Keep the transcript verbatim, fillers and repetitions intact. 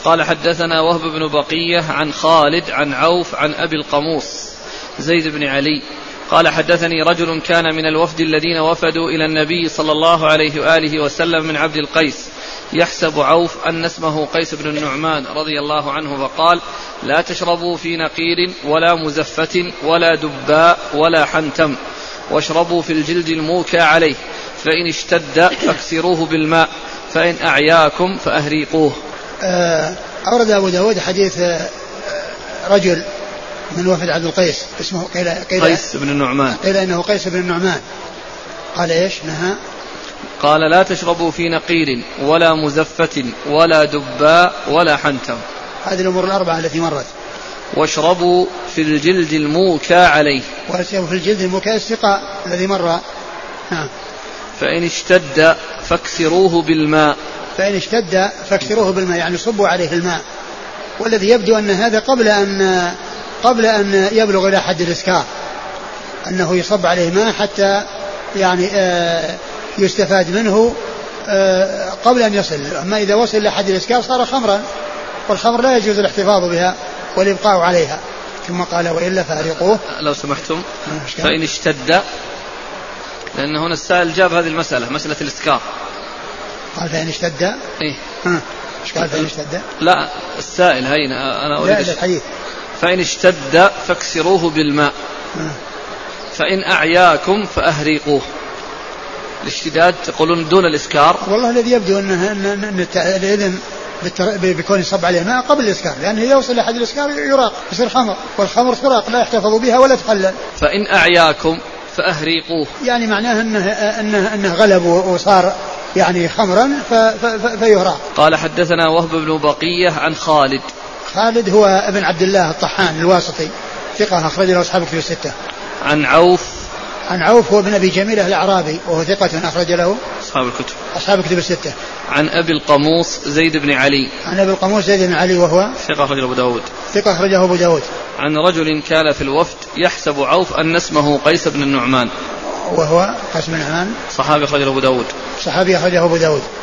قال حدثنا وهب بن بقية عن خالد عن عوف عن أبي القموص زيد بن علي قال حدثني رجل كان من الوفد الذين وفدوا إلى النبي صلى الله عليه وآله وسلم من عبد القيس يحسب عوف أن اسمه قيس بن النعمان رضي الله عنه فقال لا تشربوا في نقير ولا مزفة ولا دباء ولا حنتم واشربوا في الجلد الموكى عليه فإن اشتد فاكسروه بالماء فإن أعياكم فأهريقوه. أورد أبو داود حديث رجل من وفد عبد القيس اسمه قيل قيل قيس بن النعمان قيل إنه قيس بن النعمان قال إيش نهى قال لا تشربوا في نقير ولا مزفة ولا دباء ولا حنتم. هذه الأمور الأربعة التي مرت. واشربوا في الجلد الموكى عليه واشربوا في الجلد الموكى السقاء الذي مر. نعم. فإن اشتد فاكسروه بالماء فإن اشتد فاكسروه بالماء يعني صبوا عليه الماء. والذي يبدو أن هذا قبل أن قبل أن يبلغ إلى حد الإسكار أنه يصب عليه ماء حتى يعني آه يستفاد منه آه قبل أن يصل. أما إذا وصل إلى حد الإسكار صار خمرا والخمر لا يجوز الاحتفاظ بها والإبقاء عليها. ثم قال وإلا فأرقوه. لو سمحتم فإن اشتد لأن هنا السائل جاب هذه المسألة مسألة الإسكار قال فإن اشتد إيه ايش قال فإن اشتد لا السائل هين أنا أريد الحديث فإن اشتد فاكسروه بالماء م. فإن أعياكم فأهريقوه. الاشتداد تقولون دون الإسكار. والله الذي يبدو أنه أن الإذن بيكون يصب عليه ماء قبل الإسكار لأنه إذا وصل لحد الإسكار يراق يصير خمر والخمر تراق لا يحتفظ بها ولا تخلل. فإن أعياكم فأهريقوه يعني معناه أنه, أنه, أنه غلب وصار يعني خمرا فيهراق. قال حدثنا وهب بن بقية عن خالد. خالد هو ابن عبد الله الطحان الواسطي ثقة أخرج له أصحاب الكتب الستة. عن عوف عن عوف هو ابن أبي جميلة الأعرابي وهو ثقة أخرج له أصحاب الكتب أصحاب الكتب الستة. عن أبي القموص زيد بن علي عن أبي القموص زيد بن علي وهو ثقة أخرجه أبو داود ثقة أخرجه أبو داود. عن رجل كان في الوفد يحسب عوف أن اسمه قيس بن النعمان وهو قيس بن النعمان صحابي أخرجه أبو داود صحابي أخرجه أبو داود.